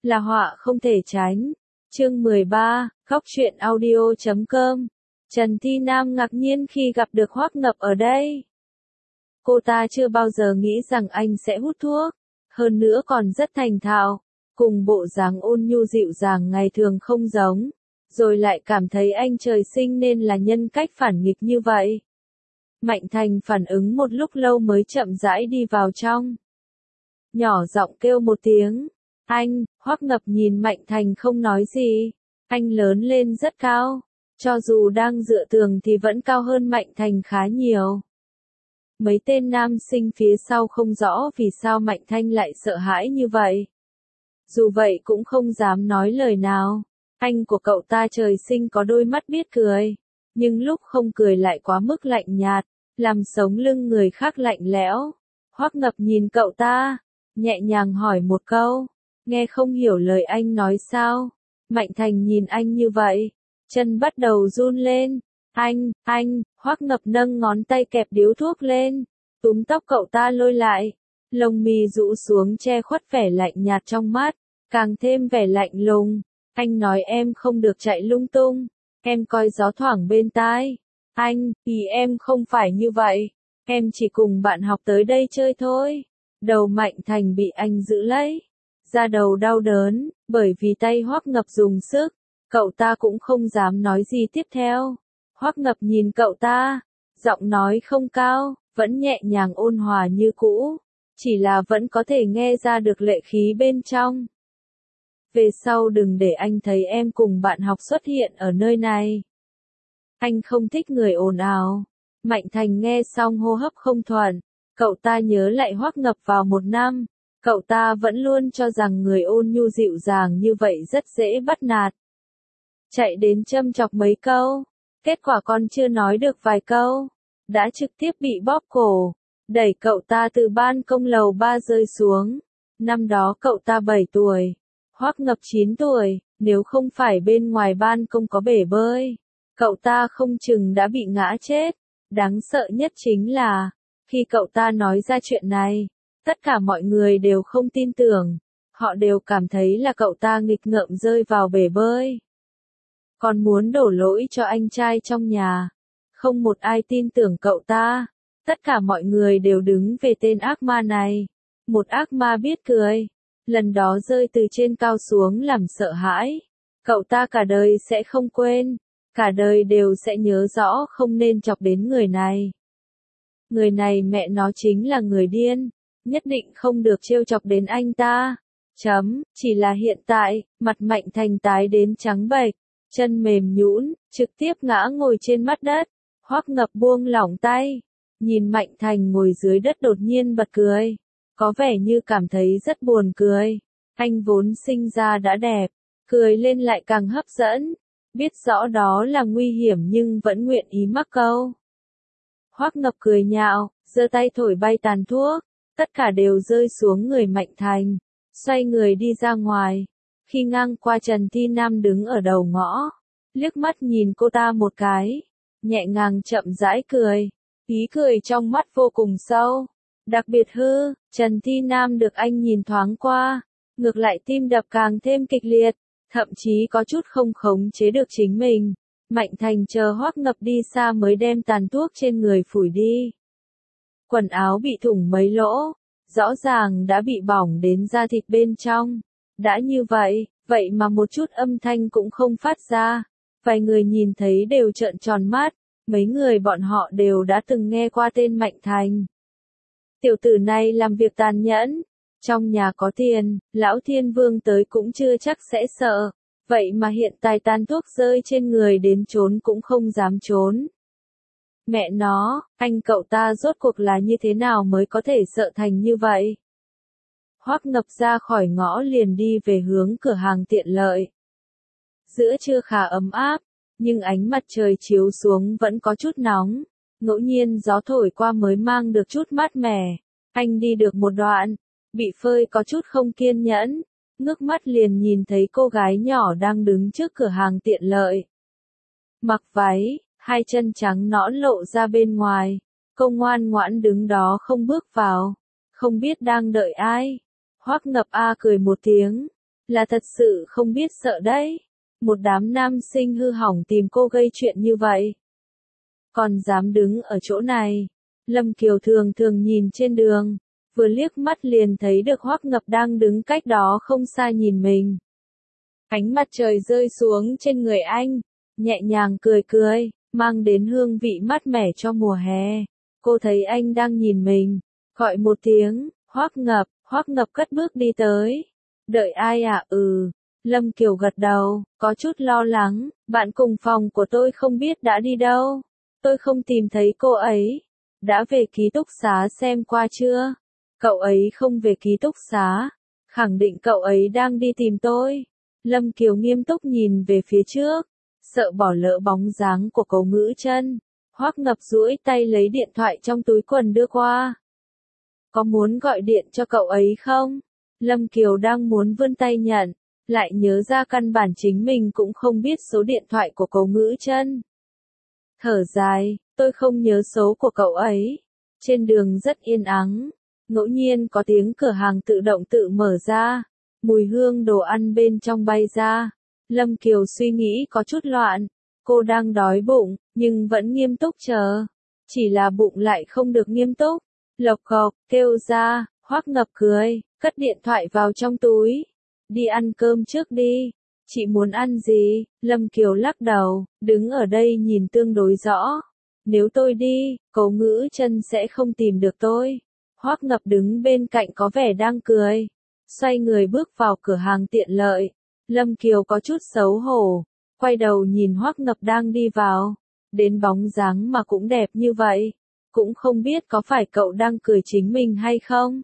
là họa không thể tránh. Chương 13, Góc truyện audio.com. Trần Thi Nam ngạc nhiên khi gặp được Hoắc Ngập ở đây. Cô ta chưa bao giờ nghĩ rằng anh sẽ hút thuốc, hơn nữa còn rất thành thạo, cùng bộ dáng ôn nhu dịu dàng ngày thường không giống, rồi lại cảm thấy anh trời sinh nên là nhân cách phản nghịch như vậy. Mạnh Thành phản ứng một lúc lâu mới chậm rãi đi vào trong. Nhỏ giọng kêu một tiếng, anh. Hoắc Ngập nhìn Mạnh Thành không nói gì. Anh lớn lên rất cao, cho dù đang dựa tường thì vẫn cao hơn Mạnh Thành khá nhiều. Mấy tên nam sinh phía sau không rõ vì sao Mạnh Thành lại sợ hãi như vậy. Dù vậy cũng không dám nói lời nào. Anh của cậu ta trời sinh có đôi mắt biết cười, nhưng lúc không cười lại quá mức lạnh nhạt, làm sống lưng người khác lạnh lẽo. Hoắc Ngập nhìn cậu ta, nhẹ nhàng hỏi một câu, nghe không hiểu lời anh nói sao? Mạnh Thành nhìn anh như vậy, chân bắt đầu run lên. Anh, Hoắc Ngập nâng ngón tay kẹp điếu thuốc lên, túm tóc cậu ta lôi lại, lông mi rũ xuống che khuất vẻ lạnh nhạt trong mắt, càng thêm vẻ lạnh lùng. Anh nói em không được chạy lung tung, em coi gió thoảng bên tai. Anh, ý em không phải như vậy, em chỉ cùng bạn học tới đây chơi thôi. Đầu Mạnh Thành bị anh giữ lấy, da đầu đau đớn, bởi vì tay Hoắc Ngập dùng sức, cậu ta cũng không dám nói gì tiếp theo. Hoắc Ngập nhìn cậu ta, giọng nói không cao, vẫn nhẹ nhàng ôn hòa như cũ, chỉ là vẫn có thể nghe ra được lệ khí bên trong. Về sau đừng để anh thấy em cùng bạn học xuất hiện ở nơi này. Anh không thích người ồn ào. Mạnh Thành nghe xong hô hấp không thuận, cậu ta nhớ lại Hoắc Ngập vào một năm, cậu ta vẫn luôn cho rằng người ôn nhu dịu dàng như vậy rất dễ bắt nạt. Chạy đến châm chọc mấy câu, kết quả còn chưa nói được vài câu, đã trực tiếp bị bóp cổ, đẩy cậu ta từ ban công lầu 3 rơi xuống. Năm đó cậu ta 7 tuổi, Hoắc Ngập 9 tuổi, nếu không phải bên ngoài ban công có bể bơi, cậu ta không chừng đã bị ngã chết. Đáng sợ nhất chính là, khi cậu ta nói ra chuyện này, tất cả mọi người đều không tin tưởng, họ đều cảm thấy là cậu ta nghịch ngợm rơi vào bể bơi. Còn muốn đổ lỗi cho anh trai trong nhà. Không một ai tin tưởng cậu ta, tất cả mọi người đều đứng về tên ác ma này. Một ác ma biết cười, lần đó rơi từ trên cao xuống làm sợ hãi. Cậu ta cả đời sẽ không quên, cả đời đều sẽ nhớ rõ không nên chọc đến người này. Người này mẹ nó chính là người điên, nhất định không được trêu chọc đến anh ta. Chỉ là hiện tại, mặt Mạnh Thành tái đến trắng bệch, chân mềm nhũn, trực tiếp ngã ngồi trên mặt đất. Hoắc Ngập buông lỏng tay, nhìn Mạnh Thành ngồi dưới đất đột nhiên bật cười, có vẻ như cảm thấy rất buồn cười. Anh vốn sinh ra đã đẹp, cười lên lại càng hấp dẫn, biết rõ đó là nguy hiểm nhưng vẫn nguyện ý mắc câu. Hoắc Ngập cười nhạo, giơ tay thổi bay tàn thuốc, tất cả đều rơi xuống người Mạnh Thành, xoay người đi ra ngoài. Khi ngang qua Trần Thi Nam đứng ở đầu ngõ, liếc mắt nhìn cô ta một cái, nhẹ nhàng chậm rãi cười, ý cười trong mắt vô cùng sâu, đặc biệt hư. Trần Thi Nam được anh nhìn thoáng qua, ngược lại tim đập càng thêm kịch liệt, thậm chí có chút không khống chế được chính mình. Mạnh Thành chờ Hoắc Ngập đi xa mới đem tàn thuốc trên người phủi đi. Quần áo bị thủng mấy lỗ, rõ ràng đã bị bỏng đến da thịt bên trong. Đã như vậy, vậy mà một chút âm thanh cũng không phát ra. Vài người nhìn thấy đều trợn tròn mắt, mấy người bọn họ đều đã từng nghe qua tên Mạnh Thành. Tiểu tử này làm việc tàn nhẫn, trong nhà có tiền, lão thiên vương tới cũng chưa chắc sẽ sợ, vậy mà hiện tại tàn thuốc rơi trên người đến trốn cũng không dám trốn. Mẹ nó, anh cậu ta rốt cuộc là như thế nào mới có thể sợ thành như vậy? Hoắc Ngập ra khỏi ngõ liền đi về hướng cửa hàng tiện lợi. Giữa trưa khá ấm áp, nhưng ánh mặt trời chiếu xuống vẫn có chút nóng, ngẫu nhiên gió thổi qua mới mang được chút mát mẻ. Anh đi được một đoạn, bị phơi có chút không kiên nhẫn, ngước mắt liền nhìn thấy cô gái nhỏ đang đứng trước cửa hàng tiện lợi. Mặc váy, hai chân trắng nõn lộ ra bên ngoài, cô ngoan ngoãn đứng đó không bước vào, không biết đang đợi ai. Hoắc Ngập cười một tiếng, là thật sự không biết sợ đấy. Một đám nam sinh hư hỏng tìm cô gây chuyện như vậy. Còn dám đứng ở chỗ này. Lâm Kiều thường thường nhìn trên đường, vừa liếc mắt liền thấy được Hoắc Ngập đang đứng cách đó không xa nhìn mình. Ánh mặt trời rơi xuống trên người anh, nhẹ nhàng cười cười, mang đến hương vị mát mẻ cho mùa hè. Cô thấy anh đang nhìn mình, gọi một tiếng, Hoắc Ngập cất bước đi tới. Đợi ai à? Lâm Kiều gật đầu, có chút lo lắng, bạn cùng phòng của tôi không biết đã đi đâu. Tôi không tìm thấy cô ấy. Đã về ký túc xá xem qua chưa? Cậu ấy không về ký túc xá. Khẳng định cậu ấy đang đi tìm tôi. Lâm Kiều nghiêm túc nhìn về phía trước, sợ bỏ lỡ bóng dáng của Cố Ngữ Chân. Hoắc Ngập duỗi tay lấy điện thoại trong túi quần đưa qua. Có muốn gọi điện cho cậu ấy không? Lâm Kiều đang muốn vươn tay nhận, lại nhớ ra căn bản chính mình cũng không biết số điện thoại của Cố Ngữ Chân. Thở dài, tôi không nhớ số của cậu ấy. Trên đường rất yên ắng, ngẫu nhiên có tiếng cửa hàng tự động tự mở ra, mùi hương đồ ăn bên trong bay ra. Lâm Kiều suy nghĩ có chút loạn, cô đang đói bụng, nhưng vẫn nghiêm túc chờ. Chỉ là bụng lại không được nghiêm túc. Lộc cộc, kêu ra, Hoắc Ngập cười, cất điện thoại vào trong túi. Đi ăn cơm trước đi. Chị muốn ăn gì? Lâm Kiều lắc đầu, đứng ở đây nhìn tương đối rõ. Nếu tôi đi, Cố Ngữ Chân sẽ không tìm được tôi. Hoắc Ngập đứng bên cạnh có vẻ đang cười. Xoay người bước vào cửa hàng tiện lợi. Lâm Kiều có chút xấu hổ, quay đầu nhìn Hoắc Ngập đang đi vào. Đến bóng dáng mà cũng đẹp như vậy. Cũng không biết có phải cậu đang cười chính mình hay không.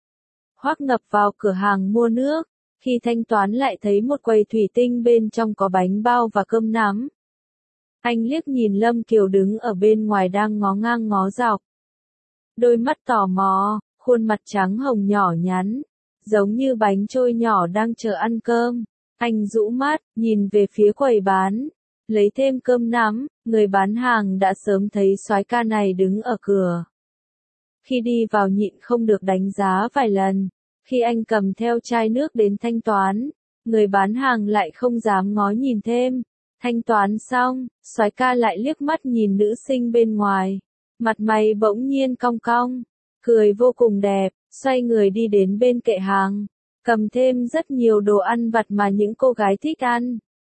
Hoắc Ngập vào cửa hàng mua nước. Khi thanh toán lại thấy một quầy thủy tinh bên trong có bánh bao và cơm nắm. Anh liếc nhìn Lâm Kiều đứng ở bên ngoài đang ngó ngang ngó dọc. Đôi mắt tò mò, khuôn mặt trắng hồng nhỏ nhắn, giống như bánh trôi nhỏ đang chờ ăn cơm. Anh rũ mắt, nhìn về phía quầy bán, lấy thêm cơm nắm, người bán hàng đã sớm thấy soái ca này đứng ở cửa. Khi đi vào nhịn không được đánh giá vài lần. Khi anh cầm theo chai nước đến thanh toán, người bán hàng lại không dám ngó nhìn thêm. Thanh toán xong, soái ca lại liếc mắt nhìn nữ sinh bên ngoài. Mặt mày bỗng nhiên cong cong, cười vô cùng đẹp, xoay người đi đến bên kệ hàng, cầm thêm rất nhiều đồ ăn vặt mà những cô gái thích ăn.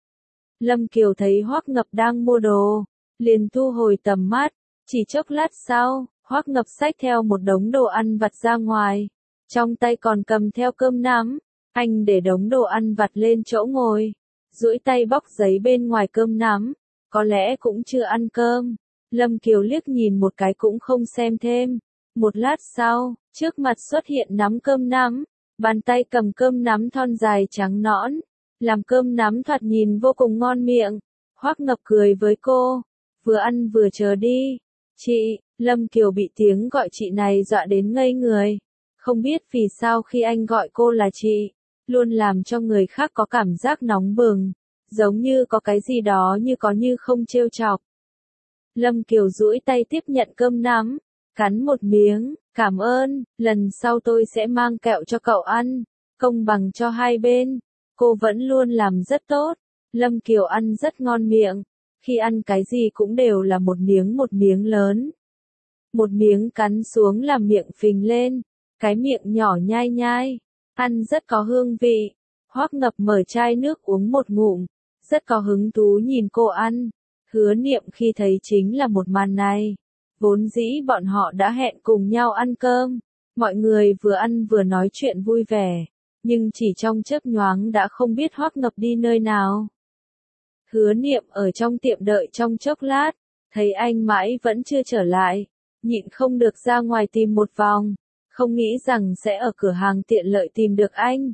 Lâm Kiều thấy Hoắc Ngập đang mua đồ, liền thu hồi tầm mắt, chỉ chốc lát sau, Hoắc Ngập xách theo một đống đồ ăn vặt ra ngoài. Trong tay còn cầm theo cơm nắm, anh để đống đồ ăn vặt lên chỗ ngồi, duỗi tay bóc giấy bên ngoài cơm nắm, có lẽ cũng chưa ăn cơm. Lâm Kiều liếc nhìn một cái cũng không xem thêm. Một lát sau, trước mặt xuất hiện nắm cơm nắm, bàn tay cầm cơm nắm thon dài trắng nõn, làm cơm nắm thoạt nhìn vô cùng ngon miệng. Hoắc Ngập cười với cô, vừa ăn vừa chờ đi. Chị, Lâm Kiều bị tiếng gọi chị này dọa đến ngây người. Không biết vì sao khi anh gọi cô là chị, luôn làm cho người khác có cảm giác nóng bừng, giống như có cái gì đó như có như không trêu chọc. Lâm Kiều duỗi tay tiếp nhận cơm nắm, cắn một miếng, cảm ơn, lần sau tôi sẽ mang kẹo cho cậu ăn, công bằng cho hai bên. Cô vẫn luôn làm rất tốt, Lâm Kiều ăn rất ngon miệng, khi ăn cái gì cũng đều là một miếng lớn. Một miếng cắn xuống làm miệng phình lên. Cái miệng nhỏ nhai nhai, ăn rất có hương vị. Hoắc Ngập mở chai nước uống một ngụm, rất có hứng thú nhìn cô ăn. Hứa Niệm khi thấy chính là một màn này. Vốn dĩ bọn họ đã hẹn cùng nhau ăn cơm, mọi người vừa ăn vừa nói chuyện vui vẻ, nhưng chỉ trong chớp nhoáng đã không biết Hoắc Ngập đi nơi nào. Hứa Niệm ở trong tiệm đợi trong chốc lát, thấy anh mãi vẫn chưa trở lại, nhịn không được ra ngoài tìm một vòng. Không nghĩ rằng sẽ ở cửa hàng tiện lợi tìm được anh.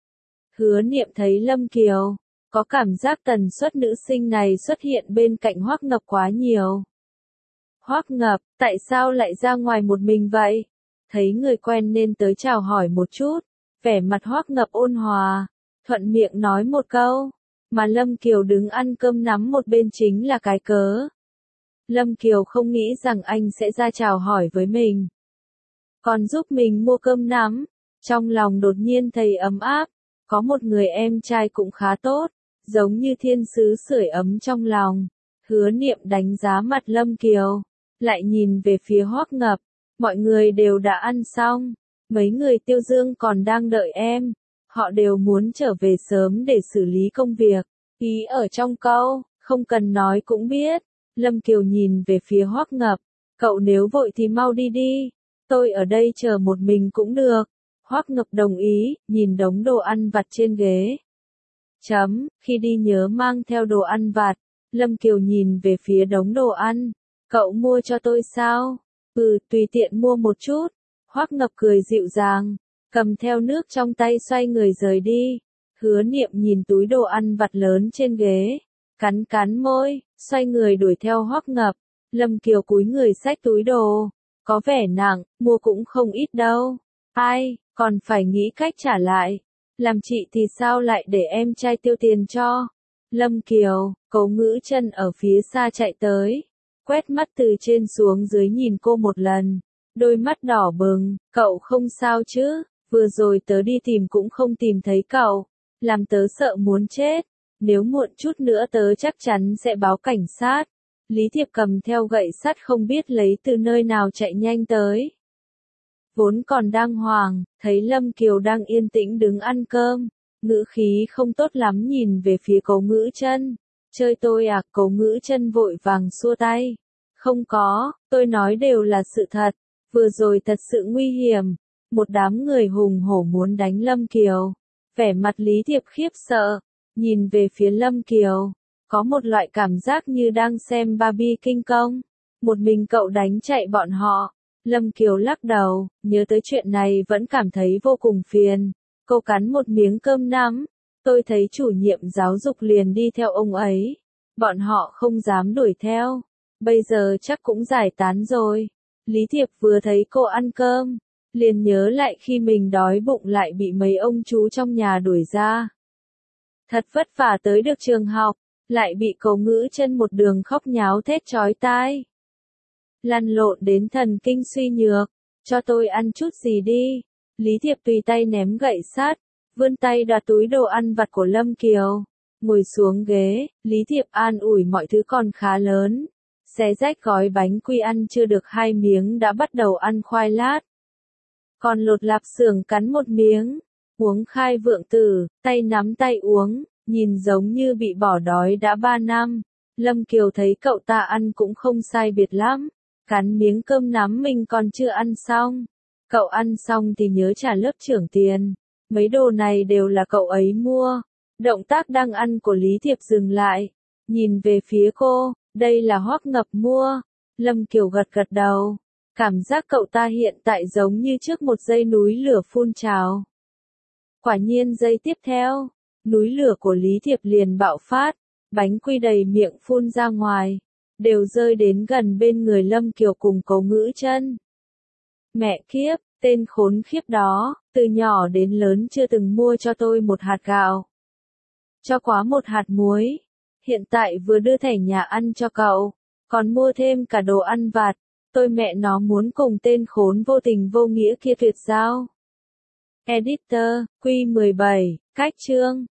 Hứa Niệm thấy Lâm Kiều, có cảm giác tần suất nữ sinh này xuất hiện bên cạnh Hoắc Ngập quá nhiều. Hoắc Ngập, tại sao lại ra ngoài một mình vậy? Thấy người quen nên tới chào hỏi một chút, vẻ mặt Hoắc Ngập ôn hòa, thuận miệng nói một câu, mà Lâm Kiều đứng ăn cơm nắm một bên chính là cái cớ. Lâm Kiều không nghĩ rằng anh sẽ ra chào hỏi với mình. Còn giúp mình mua cơm nắm, trong lòng đột nhiên thấy ấm áp, Có một người em trai cũng khá tốt, giống như thiên sứ sưởi ấm trong lòng. Hứa Niệm đánh giá mặt Lâm Kiều, lại nhìn về phía Hoắc Ngập. Mọi người đều đã ăn xong, mấy người Tiêu Dương còn đang đợi em. Họ đều muốn trở về sớm để xử lý công việc. Ý ở trong câu, không cần nói cũng biết. Lâm Kiều nhìn về phía Hoắc Ngập. Cậu nếu vội thì mau đi đi. Tôi ở đây chờ một mình cũng được. Hoắc Ngập đồng ý, nhìn đống đồ ăn vặt trên ghế. Khi đi nhớ mang theo đồ ăn vặt. Lâm Kiều nhìn về phía đống đồ ăn. Cậu mua cho tôi sao? Tùy tiện mua một chút. Hoắc Ngập cười dịu dàng, cầm theo nước trong tay xoay người rời đi. Hứa Niệm nhìn túi đồ ăn vặt lớn trên ghế, cắn môi, xoay người đuổi theo Hoắc Ngập. Lâm Kiều cúi người xách túi đồ, có vẻ nặng, mua cũng không ít đâu. Ai, còn phải nghĩ cách trả lại. Làm chị thì sao lại để em trai tiêu tiền cho? Lâm Kiều, Cố Ngữ Chân ở phía xa chạy tới, quét mắt từ trên xuống dưới nhìn cô một lần, đôi mắt đỏ bừng, cậu không sao chứ? Vừa rồi tớ đi tìm cũng không tìm thấy cậu, làm tớ sợ muốn chết, nếu muộn chút nữa tớ chắc chắn sẽ báo cảnh sát. Lý Thiệp cầm theo gậy sắt không biết lấy từ nơi nào chạy nhanh tới. Vốn còn đang hoảng, thấy Lâm Kiều đang yên tĩnh đứng ăn cơm, ngữ khí không tốt lắm nhìn về phía Cố Ngữ Chân. Chơi tôi à? Cố Ngữ Chân vội vàng xua tay. Không có, tôi nói đều là sự thật, vừa rồi thật sự nguy hiểm, một đám người hùng hổ muốn đánh Lâm Kiều. Vẻ mặt Lý Thiệp khiếp sợ, nhìn về phía Lâm Kiều, có một loại cảm giác như đang xem Barbie kinh công, một mình cậu đánh chạy bọn họ. Lâm Kiều lắc đầu, nhớ tới chuyện này vẫn cảm thấy vô cùng phiền. Cô cắn một miếng cơm nắm, tôi thấy chủ nhiệm giáo dục liền đi theo ông ấy, bọn họ không dám đuổi theo, bây giờ chắc cũng giải tán rồi. Lý Thiệp vừa thấy cô ăn cơm, liền nhớ lại khi mình đói bụng lại bị mấy ông chú trong nhà đuổi ra. Thật vất vả tới được trường học, lại bị Cố Ngữ Chân một đường khóc nháo thét chói tai. Lăn lộn đến thần kinh suy nhược, cho tôi ăn chút gì đi. Lý Thiệp tùy tay ném gậy sắt, vươn tay đoạt túi đồ ăn vặt của Lâm Kiều. Ngồi xuống ghế, Lý Thiệp an ủi mọi thứ còn khá lớn. Xé rách gói bánh quy ăn chưa được 2 miếng đã bắt đầu ăn khoai lát. Còn lột lạp xưởng cắn một miếng, uống khai vượng tử, tay nắm tay uống, nhìn giống như bị bỏ đói đã 3 năm. Lâm Kiều thấy cậu ta ăn cũng không sai biệt lắm, cắn miếng cơm nắm mình còn chưa ăn xong. Cậu ăn xong thì nhớ trả lớp trưởng tiền, mấy đồ này đều là cậu ấy mua. Động tác đang ăn của Lý Thiệp dừng lại, nhìn về phía cô, đây là Hoắc Ngập mua. Lâm Kiều gật đầu, cảm giác cậu ta hiện tại giống như trước một giây núi lửa phun trào. Quả nhiên giây tiếp theo, núi lửa của Lý Thiệp liền bạo phát, bánh quy đầy miệng phun ra ngoài, đều rơi đến gần bên người Lâm Kiều cùng Cố Ngữ Chân. Mẹ kiếp, tên khốn khiếp đó, từ nhỏ đến lớn chưa từng mua cho tôi một hạt gạo, cho quá một hạt muối, hiện tại vừa đưa thẻ nhà ăn cho cậu, còn mua thêm cả đồ ăn vặt, tôi mẹ nó muốn cùng tên khốn vô tình vô nghĩa kia tuyệt giao. Editor, Q17, cách chương